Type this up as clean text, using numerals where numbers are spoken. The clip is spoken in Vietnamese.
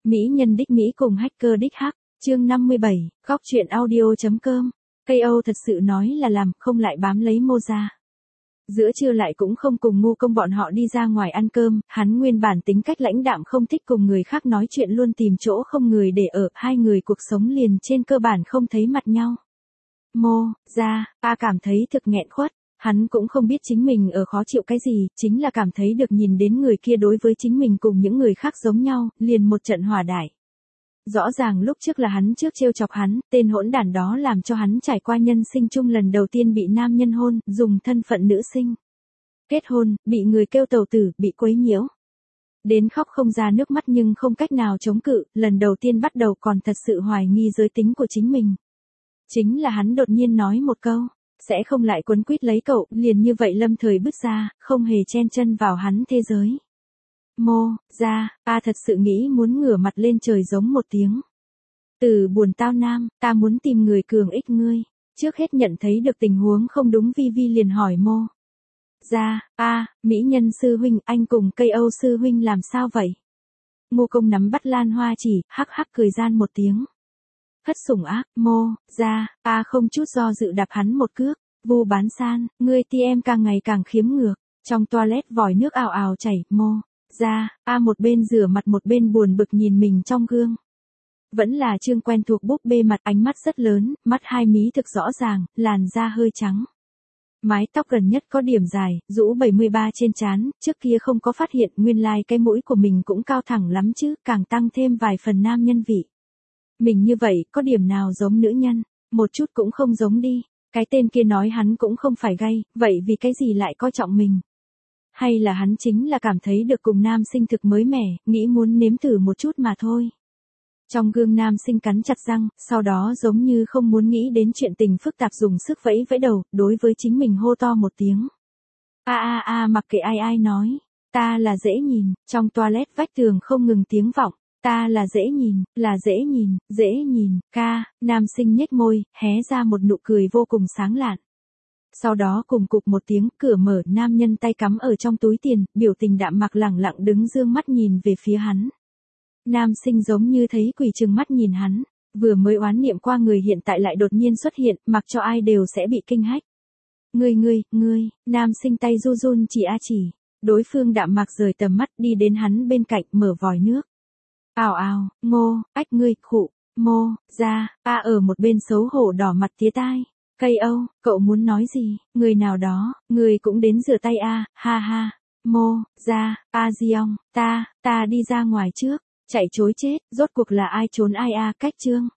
Mỹ nhân đích Mỹ cùng hacker đích hắc, chương 57, góc truyện audio.com. KO thật sự nói là làm, không lại bám lấy Mô ra. Giữa trưa lại cũng không cùng Ngu Công bọn họ đi ra ngoài ăn cơm, hắn nguyên bản tính cách lãnh đạm không thích cùng người khác nói chuyện, luôn tìm chỗ không người để ở, hai người cuộc sống liền trên cơ bản không thấy mặt nhau. Mô ra, cảm thấy thực nghẹn khuất. Hắn cũng không biết chính mình ở khó chịu cái gì, chính là cảm thấy được nhìn đến người kia đối với chính mình cùng những người khác giống nhau, liền một trận hỏa đại. Rõ ràng lúc trước là hắn trước trêu chọc hắn, tên hỗn đản đó làm cho hắn trải qua nhân sinh chung lần đầu tiên bị nam nhân hôn, dùng thân phận nữ sinh. Kết hôn, bị người kêu tàu tử, bị quấy nhiễu. Đến khóc không ra nước mắt nhưng không cách nào chống cự, lần đầu tiên bắt đầu còn thật sự hoài nghi giới tính của chính mình. Chính là hắn đột nhiên nói một câu. Sẽ không lại quấn quýt lấy cậu, liền như vậy lâm thời bước ra, không hề chen chân vào hắn thế giới. Mô ra, thật sự nghĩ muốn ngửa mặt lên trời giống một tiếng. Từ buồn tao nam, ta muốn tìm người cường ích ngươi. Trước hết nhận thấy được tình huống không đúng, Vi Vi liền hỏi Mô ra, mỹ nhân sư huynh, anh cùng cây Âu sư huynh làm sao vậy? Ngô Công nắm bắt lan hoa chỉ, hắc hắc cười gian một tiếng. Hất sủng ác, Mô ra, không chút do dự đạp hắn một cước. Vu Bán San, ngươi ti em càng ngày càng khiếm ngược. Trong toilet vòi nước ào ào chảy, Mô ra, một bên rửa mặt một bên buồn bực nhìn mình trong gương. Vẫn là chương quen thuộc búp bê mặt, ánh mắt rất lớn, mắt hai mí thực rõ ràng, làn da hơi trắng. Mái tóc gần nhất có điểm dài, rũ 73 trên trán, trước kia không có phát hiện, nguyên lai cái mũi của mình cũng cao thẳng lắm chứ, càng tăng thêm vài phần nam nhân vị. Mình như vậy, có điểm nào giống nữ nhân? Một chút cũng không giống đi. Cái tên kia nói hắn cũng không phải gay, vậy vì cái gì lại coi trọng mình? Hay là hắn chính là cảm thấy được cùng nam sinh thực mới mẻ, nghĩ muốn nếm thử một chút mà thôi. Trong gương nam sinh cắn chặt răng, sau đó giống như không muốn nghĩ đến chuyện tình phức tạp dùng sức vẫy vẫy đầu, đối với chính mình hô to một tiếng. Mặc kệ ai nói, ta là dễ nhìn, trong toilet vách tường không ngừng tiếng vọng. Ta là dễ nhìn, nam sinh nhếch môi, hé ra một nụ cười vô cùng sáng lạn. Sau đó cùng cục một tiếng, cửa mở, nam nhân tay cắm ở trong túi tiền, biểu tình đạm mạc lẳng lặng đứng dương mắt nhìn về phía hắn. Nam sinh giống như thấy quỷ trừng mắt nhìn hắn, vừa mới oán niệm qua người hiện tại lại đột nhiên xuất hiện, mặc cho ai đều sẽ bị kinh hách. Ngươi, nam sinh tay run chỉ, đối phương đạm mạc rời tầm mắt đi đến hắn bên cạnh mở vòi nước. Ào, Ngô, ngươi, khụ, Mô ra, ở một bên xấu hổ đỏ mặt tía tai. Cây Âu, cậu muốn nói gì? Người nào đó, người cũng đến rửa tay ha. Mô ra, Giong, ta đi ra ngoài trước, chạy chối chết, rốt cuộc là ai trốn ai cách chương.